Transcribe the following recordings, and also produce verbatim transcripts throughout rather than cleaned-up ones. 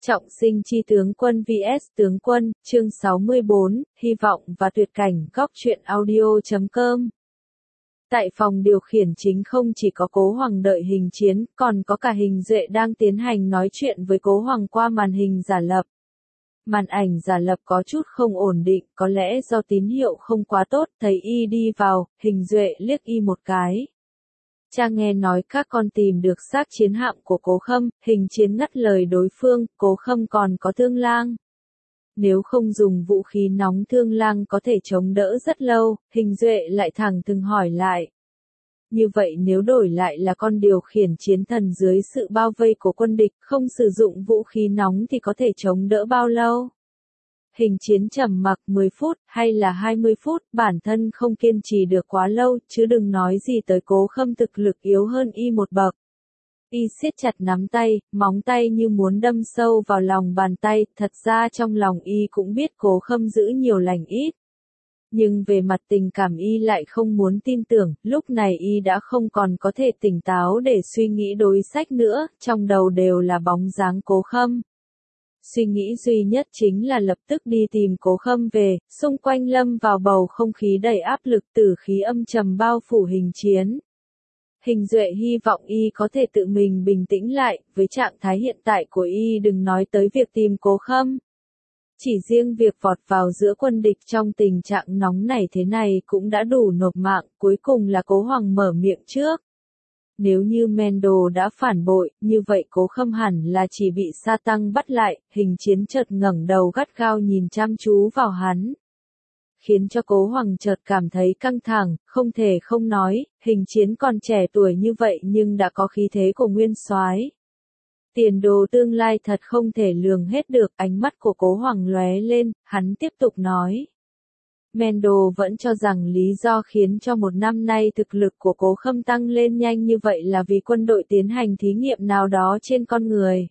Trọng sinh chi tướng quân vs tướng quân, chương sáu mươi bốn, hy vọng và tuyệt cảnh, góc truyện audio chấm com. Tại phòng điều khiển chính không chỉ có Cố Hoàng đợi hình chiến, còn có cả Hình Duệ đang tiến hành nói chuyện với Cố Hoàng qua màn hình giả lập. Màn ảnh giả lập có chút không ổn định, có lẽ do tín hiệu không quá tốt, thấy y đi vào, Hình Duệ liếc y một cái. Cha nghe nói các con tìm được xác chiến hạm của Cố Khâm, Hình chiến ngắt lời đối phương, Cố Khâm còn có Thương Lang. Nếu không dùng vũ khí nóng Thương Lang có thể chống đỡ rất lâu, Hình Duệ lại thẳng thừng hỏi lại. Như vậy nếu đổi lại là con điều khiển chiến thần dưới sự bao vây của quân địch, không sử dụng vũ khí nóng thì có thể chống đỡ bao lâu? Hình chiến trầm mặc mười phút, hay là hai mươi phút, bản thân không kiên trì được quá lâu, chứ đừng nói gì tới Cố Khâm thực lực yếu hơn y một bậc. Y siết chặt nắm tay, móng tay như muốn đâm sâu vào lòng bàn tay, thật ra trong lòng y cũng biết Cố Khâm giữ nhiều lành ít. Nhưng về mặt tình cảm y lại không muốn tin tưởng, lúc này y đã không còn có thể tỉnh táo để suy nghĩ đối sách nữa, trong đầu đều là bóng dáng Cố Khâm. Suy nghĩ duy nhất chính là lập tức đi tìm Cố Khâm về, xung quanh lâm vào bầu không khí đầy áp lực, tử khí âm trầm bao phủ Hình chiến. Hình Duệ hy vọng y có thể tự mình bình tĩnh lại, với trạng thái hiện tại của y đừng nói tới việc tìm Cố Khâm. Chỉ riêng việc vọt vào giữa quân địch trong tình trạng nóng nảy thế này cũng đã đủ nộp mạng, cuối cùng là Cố Hoàng mở miệng trước. Nếu như Mendo đã phản bội, như vậy Cố Khâm hẳn là chỉ bị Sa Tăng bắt lại, Hình chiến chợt ngẩng đầu gắt gao nhìn chăm chú vào hắn. Khiến cho Cố Hoàng chợt cảm thấy căng thẳng, không thể không nói, Hình chiến còn trẻ tuổi như vậy nhưng đã có khí thế của nguyên soái. Tiền đồ tương lai thật không thể lường hết được, ánh mắt của Cố Hoàng lóe lên, hắn tiếp tục nói. Mendo vẫn cho rằng lý do khiến cho một năm nay thực lực của Cố Khâm tăng lên nhanh như vậy là vì quân đội tiến hành thí nghiệm nào đó trên con người.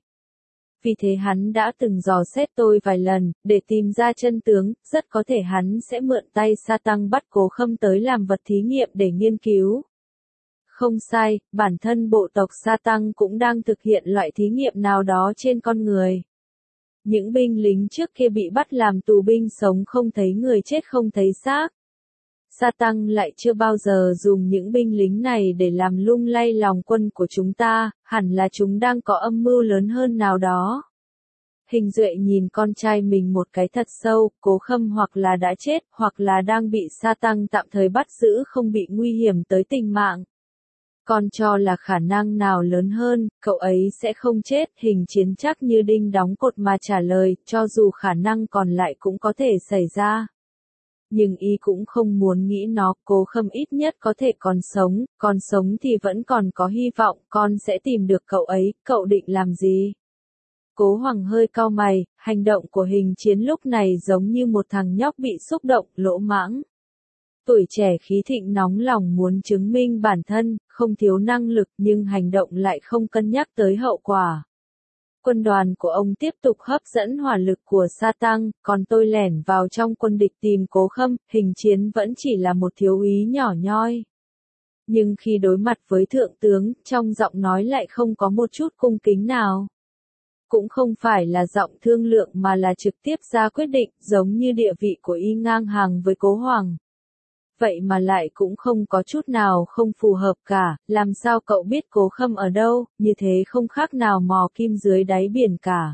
Vì thế hắn đã từng dò xét tôi vài lần, để tìm ra chân tướng, rất có thể hắn sẽ mượn tay Sa Tăng bắt Cố Khâm tới làm vật thí nghiệm để nghiên cứu. Không sai, bản thân bộ tộc Sa Tăng cũng đang thực hiện loại thí nghiệm nào đó trên con người. Những binh lính trước kia bị bắt làm tù binh sống không thấy người chết không thấy xác. Sa Tăng lại chưa bao giờ dùng những binh lính này để làm lung lay lòng quân của chúng ta, hẳn là chúng đang có âm mưu lớn hơn nào đó. Hình Duệ nhìn con trai mình một cái thật sâu, Cố Khâm hoặc là đã chết, hoặc là đang bị Sa Tăng tạm thời bắt giữ không bị nguy hiểm tới tính mạng. Con cho là khả năng nào lớn hơn, cậu ấy sẽ không chết, Hình chiến chắc như đinh đóng cột mà trả lời, cho dù khả năng còn lại cũng có thể xảy ra. Nhưng y cũng không muốn nghĩ nó, Cố Khâm ít nhất có thể còn sống, còn sống thì vẫn còn có hy vọng, con sẽ tìm được cậu ấy, cậu định làm gì? Cố Hoàng hơi cau mày, hành động của Hình chiến lúc này giống như một thằng nhóc bị xúc động, lỗ mãng. Tuổi trẻ khí thịnh nóng lòng muốn chứng minh bản thân, không thiếu năng lực nhưng hành động lại không cân nhắc tới hậu quả. Quân đoàn của ông tiếp tục hấp dẫn hỏa lực của Sa Tăng, còn tôi lẻn vào trong quân địch tìm Cố Khâm, Hình chiến vẫn chỉ là một thiếu úy nhỏ nhoi. Nhưng khi đối mặt với thượng tướng, trong giọng nói lại không có một chút cung kính nào. Cũng không phải là giọng thương lượng mà là trực tiếp ra quyết định, giống như địa vị của y ngang hàng với Cố Hoàng. Vậy mà lại cũng không có chút nào không phù hợp cả, làm sao cậu biết Cố Khâm ở đâu, như thế không khác nào mò kim dưới đáy biển cả.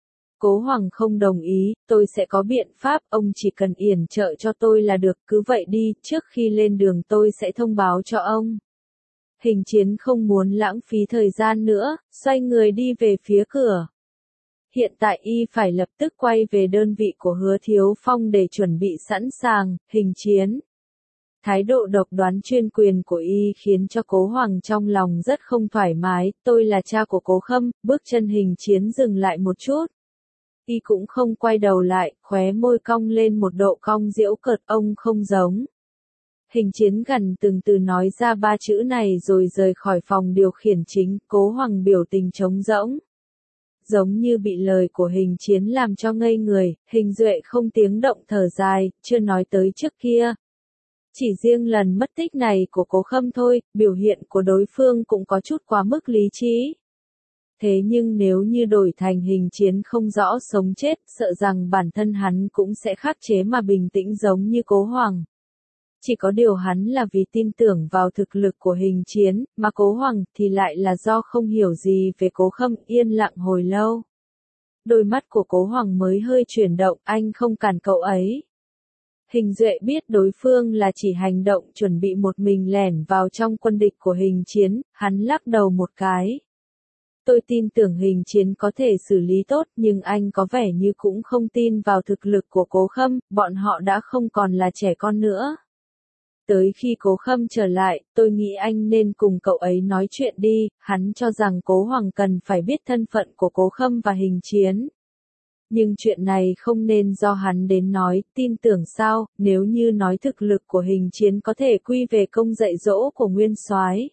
Cố Hoàng không đồng ý, tôi sẽ có biện pháp, ông chỉ cần yểm trợ cho tôi là được, cứ vậy đi, trước khi lên đường tôi sẽ thông báo cho ông. Hình chiến không muốn lãng phí thời gian nữa, xoay người đi về phía cửa. Hiện tại y phải lập tức quay về đơn vị của Hứa Thiếu Phong để chuẩn bị sẵn sàng, Hình chiến. Thái độ độc đoán chuyên quyền của y khiến cho Cố Hoàng trong lòng rất không thoải mái, tôi là cha của Cố Khâm, bước chân Hình chiến dừng lại một chút. Y cũng không quay đầu lại, khóe môi cong lên một độ cong giễu cợt, ông không giống. Hình chiến gần từng từ nói ra ba chữ này rồi rời khỏi phòng điều khiển chính, Cố Hoàng biểu tình trống rỗng. Giống như bị lời của Hình chiến làm cho ngây người, Hình Duệ không tiếng động thở dài, chưa nói tới trước kia. Chỉ riêng lần mất tích này của Cố Khâm thôi, biểu hiện của đối phương cũng có chút quá mức lý trí. Thế nhưng nếu như đổi thành hình chiến không rõ sống chết, sợ rằng bản thân hắn cũng sẽ khắc chế mà bình tĩnh giống như Cố Hoàng. Chỉ có điều hắn là vì tin tưởng vào thực lực của hình chiến, mà Cố Hoàng thì lại là do không hiểu gì về Cố Khâm, yên lặng hồi lâu. Đôi mắt của Cố Hoàng mới hơi chuyển động, anh không cản cậu ấy. Hình Duệ biết đối phương là chỉ hành động chuẩn bị một mình lẻn vào trong quân địch của hình chiến, hắn lắc đầu một cái. Tôi tin tưởng hình chiến có thể xử lý tốt, nhưng anh có vẻ như cũng không tin vào thực lực của Cố Khâm, bọn họ đã không còn là trẻ con nữa. Tới khi Cố Khâm trở lại, tôi nghĩ anh nên cùng cậu ấy nói chuyện đi, hắn cho rằng Cố Hoàng cần phải biết thân phận của Cố Khâm và hình chiến. Nhưng chuyện này không nên do hắn đến nói, tin tưởng sao, nếu như nói thực lực của hình chiến có thể quy về công dạy dỗ của Nguyên Soái.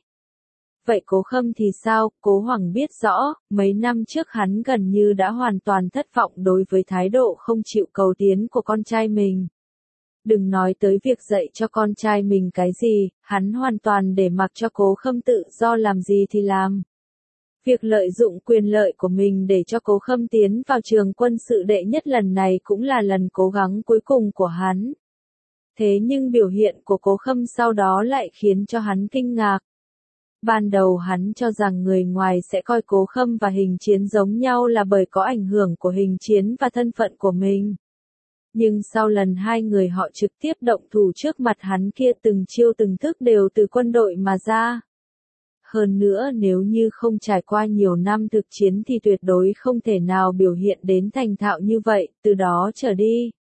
Vậy Cố Khâm thì sao? Cố Hoàng biết rõ, mấy năm trước hắn gần như đã hoàn toàn thất vọng đối với thái độ không chịu cầu tiến của con trai mình. Đừng nói tới việc dạy cho con trai mình cái gì, hắn hoàn toàn để mặc cho Cố Khâm tự do làm gì thì làm. Việc lợi dụng quyền lợi của mình để cho Cố Khâm tiến vào trường quân sự đệ nhất lần này cũng là lần cố gắng cuối cùng của hắn. Thế nhưng biểu hiện của Cố Khâm sau đó lại khiến cho hắn kinh ngạc. Ban đầu hắn cho rằng người ngoài sẽ coi Cố Khâm và hình chiến giống nhau là bởi có ảnh hưởng của hình chiến và thân phận của mình. Nhưng sau lần hai người họ trực tiếp động thủ trước mặt hắn kia, từng chiêu từng thức đều từ quân đội mà ra. Hơn nữa nếu như không trải qua nhiều năm thực chiến thì tuyệt đối không thể nào biểu hiện đến thành thạo như vậy, từ đó trở đi.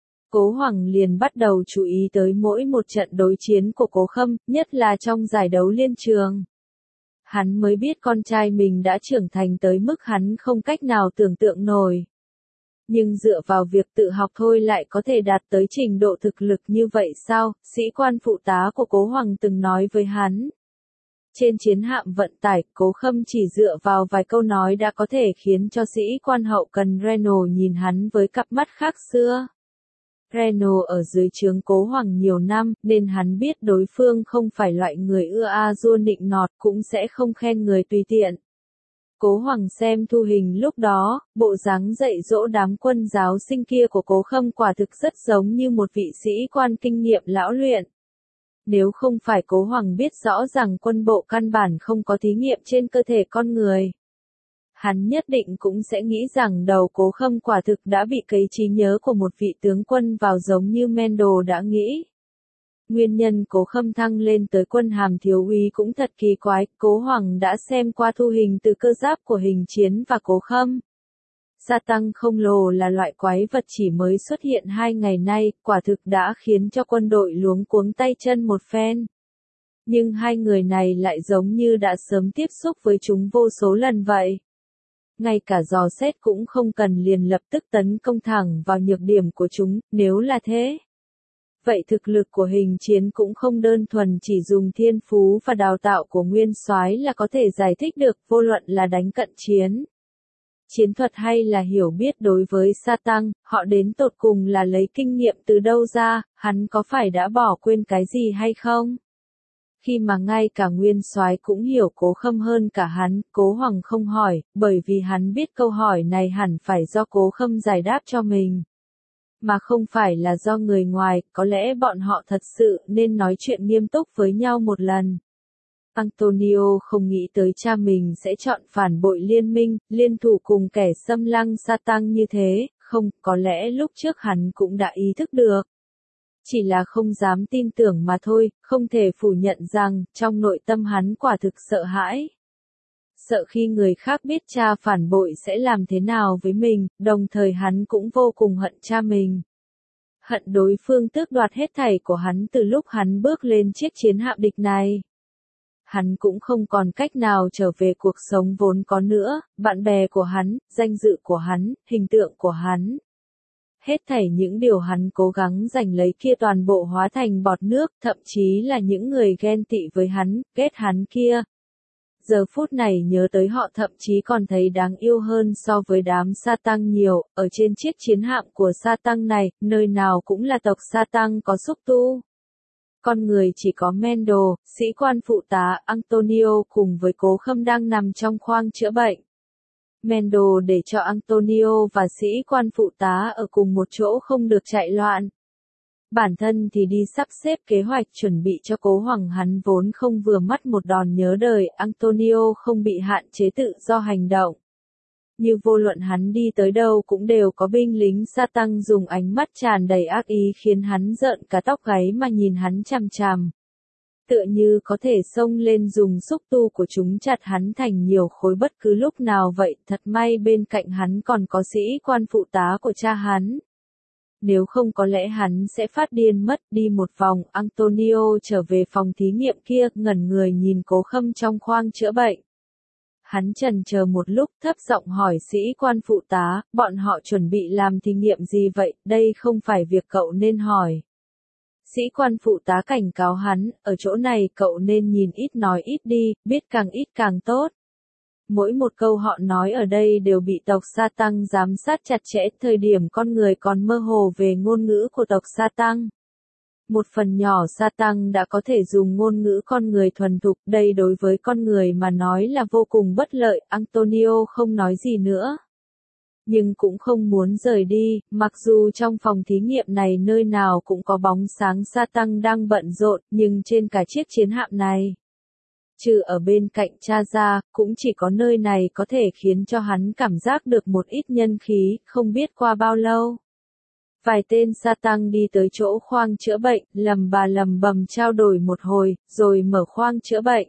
Cố Hoàng liền bắt đầu chú ý tới mỗi một trận đối chiến của Cố Khâm, nhất là trong giải đấu liên trường. Hắn mới biết con trai mình đã trưởng thành tới mức hắn không cách nào tưởng tượng nổi. Nhưng dựa vào việc tự học thôi lại có thể đạt tới trình độ thực lực như vậy sao? Sĩ quan phụ tá của Cố Hoàng từng nói với hắn. Trên chiến hạm vận tải, Cố Khâm chỉ dựa vào vài câu nói đã có thể khiến cho sĩ quan hậu cần Renault nhìn hắn với cặp mắt khác xưa. Renault ở dưới trướng Cố Hoàng nhiều năm, nên hắn biết đối phương không phải loại người ưa a dua nịnh nọt, cũng sẽ không khen người tùy tiện. Cố Hoàng xem thu hình lúc đó, bộ dáng dạy dỗ đám quân giáo sinh kia của Cố Khâm quả thực rất giống như một vị sĩ quan kinh nghiệm lão luyện. Nếu không phải Cố Hoàng biết rõ rằng quân bộ căn bản không có thí nghiệm trên cơ thể con người, hắn nhất định cũng sẽ nghĩ rằng đầu Cố Khâm quả thực đã bị cấy trí nhớ của một vị tướng quân vào giống như Mendel đã nghĩ. Nguyên nhân Cố Khâm thăng lên tới quân hàm thiếu úy cũng thật kỳ quái, Cố Hoàng đã xem qua thu hình từ cơ giáp của hình chiến và Cố Khâm. Gia tăng khổng lồ là loại quái vật chỉ mới xuất hiện hai ngày nay, quả thực đã khiến cho quân đội luống cuống tay chân một phen. Nhưng hai người này lại giống như đã sớm tiếp xúc với chúng vô số lần vậy. Ngay cả dò xét cũng không cần liền lập tức tấn công thẳng vào nhược điểm của chúng, nếu là thế. Vậy thực lực của hình chiến cũng không đơn thuần chỉ dùng thiên phú và đào tạo của Nguyên Soái là có thể giải thích được, vô luận là đánh cận chiến, chiến thuật hay là hiểu biết đối với Sa Tăng, họ đến tột cùng là lấy kinh nghiệm từ đâu ra, hắn có phải đã bỏ quên cái gì hay không? Khi mà ngay cả Nguyên Soái cũng hiểu Cố Khâm hơn cả hắn, Cố Hoàng không hỏi, bởi vì hắn biết câu hỏi này hẳn phải do Cố Khâm giải đáp cho mình. Mà không phải là do người ngoài, có lẽ bọn họ thật sự nên nói chuyện nghiêm túc với nhau một lần. Antonio không nghĩ tới cha mình sẽ chọn phản bội liên minh, liên thủ cùng kẻ xâm lăng Sa Tăng như thế, không, có lẽ lúc trước hắn cũng đã ý thức được. Chỉ là không dám tin tưởng mà thôi, không thể phủ nhận rằng, trong nội tâm hắn quả thực sợ hãi. Sợ khi người khác biết cha phản bội sẽ làm thế nào với mình, đồng thời hắn cũng vô cùng hận cha mình. Hận đối phương tước đoạt hết thảy của hắn từ lúc hắn bước lên chiếc chiến hạm địch này. Hắn cũng không còn cách nào trở về cuộc sống vốn có nữa, bạn bè của hắn, danh dự của hắn, hình tượng của hắn. Hết thảy những điều hắn cố gắng giành lấy kia toàn bộ hóa thành bọt nước, thậm chí là những người ghen tị với hắn, ghét hắn kia. Giờ phút này nhớ tới họ thậm chí còn thấy đáng yêu hơn so với đám Sa Tăng nhiều, ở trên chiếc chiến hạm của Sa Tăng này, nơi nào cũng là tộc Sa Tăng có xúc tu. Con người chỉ có Mendel, sĩ quan phụ tá Antonio cùng với Cố Khâm đang nằm trong khoang chữa bệnh. Mendo để cho Antonio và sĩ quan phụ tá ở cùng một chỗ không được chạy loạn. Bản thân thì đi sắp xếp kế hoạch chuẩn bị cho cố hoàng hắn vốn không vừa mắt một đòn nhớ đời, Antonio không bị hạn chế tự do hành động. Như vô luận hắn đi tới đâu cũng đều có binh lính sa tăng dùng ánh mắt tràn đầy ác ý khiến hắn rợn cả tóc gáy mà nhìn hắn chằm chằm. Tựa như có thể xông lên dùng xúc tu của chúng chặt hắn thành nhiều khối bất cứ lúc nào vậy, thật may bên cạnh hắn còn có sĩ quan phụ tá của cha hắn. Nếu không có lẽ hắn sẽ phát điên mất. Đi một vòng, Antonio trở về phòng thí nghiệm kia, ngẩn người nhìn Cố Khâm trong khoang chữa bệnh. Hắn chần chờ một lúc, thấp giọng hỏi sĩ quan phụ tá, bọn họ chuẩn bị làm thí nghiệm gì vậy, đây không phải việc cậu nên hỏi. Sĩ quan phụ tá cảnh cáo hắn, ở chỗ này cậu nên nhìn ít nói ít đi, biết càng ít càng tốt. Mỗi một câu họ nói ở đây đều bị tộc Sa Tăng giám sát chặt chẽ, thời điểm con người còn mơ hồ về ngôn ngữ của tộc Sa Tăng. Một phần nhỏ Sa Tăng đã có thể dùng ngôn ngữ con người thuần thục, đây đối với con người mà nói là vô cùng bất lợi. Antonio không nói gì nữa. Nhưng cũng không muốn rời đi, mặc dù trong phòng thí nghiệm này nơi nào cũng có bóng sáng Sa Tăng đang bận rộn, nhưng trên cả chiếc chiến hạm này, trừ ở bên cạnh cha ra, cũng chỉ có nơi này có thể khiến cho hắn cảm giác được một ít nhân khí, không biết qua bao lâu. Vài tên sa tăng đi tới chỗ khoang chữa bệnh, lầm bà lầm bầm trao đổi một hồi, rồi mở khoang chữa bệnh.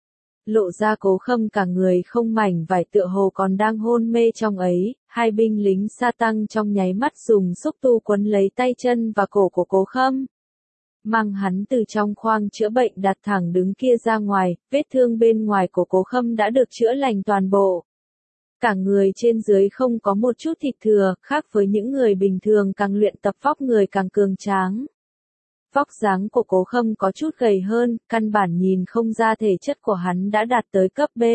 Lộ ra Cố Khâm cả người không mảnh vải, tựa hồ còn đang hôn mê trong ấy, hai binh lính sa tăng trong nháy mắt dùng xúc tu quấn lấy tay chân và cổ của Cố Khâm. Mang hắn từ trong khoang chữa bệnh đặt thẳng đứng kia ra ngoài, vết thương bên ngoài của Cố Khâm đã được chữa lành toàn bộ. Cả người trên dưới không có một chút thịt thừa, khác với những người bình thường càng luyện tập vóc người càng cường tráng. Vóc dáng của Cố Khâm có chút gầy hơn, căn bản nhìn không ra thể chất của hắn đã đạt tới cấp B.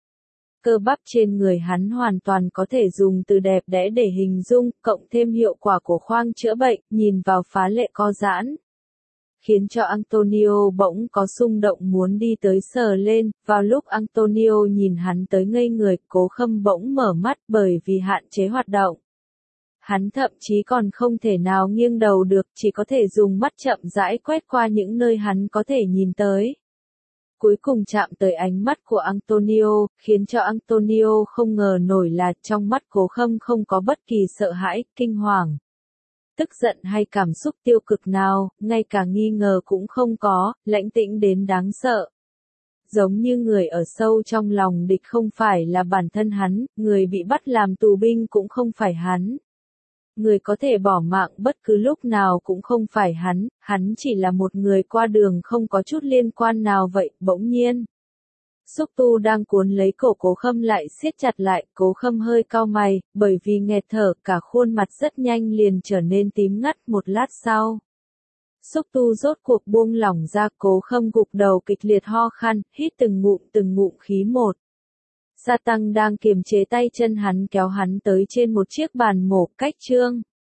Cơ bắp trên người hắn hoàn toàn có thể dùng từ đẹp đẽ để hình dung, cộng thêm hiệu quả của khoang chữa bệnh, nhìn vào phá lệ co giãn. Khiến cho Antonio bỗng có xung động muốn đi tới sờ lên, vào lúc Antonio nhìn hắn tới ngây người, Cố Khâm bỗng mở mắt bởi vì hạn chế hoạt động. Hắn thậm chí còn không thể nào nghiêng đầu được, chỉ có thể dùng mắt chậm rãi quét qua những nơi hắn có thể nhìn tới. Cuối cùng chạm tới ánh mắt của Antonio, khiến cho Antonio không ngờ nổi là trong mắt Cố Khâm không có bất kỳ sợ hãi, kinh hoàng, tức giận hay cảm xúc tiêu cực nào, ngay cả nghi ngờ cũng không có, lãnh tĩnh đến đáng sợ. Giống như người ở sâu trong lòng địch không phải là bản thân hắn, người bị bắt làm tù binh cũng không phải hắn. Người có thể bỏ mạng bất cứ lúc nào cũng không phải hắn, hắn chỉ là một người qua đường không có chút liên quan nào vậy. Bỗng nhiên, xúc tu đang cuốn lấy cổ Cố Khâm lại siết chặt lại, Cố Khâm hơi cau mày, bởi vì nghẹt thở, cả khuôn mặt rất nhanh liền trở nên tím ngắt. Một lát sau, xúc tu rốt cuộc buông lỏng ra, Cố Khâm gục đầu kịch liệt ho khan, hít từng ngụm từng ngụm khí một. Sa Tăng đang kiềm chế tay chân hắn kéo hắn tới trên một chiếc bàn mổ cách trương.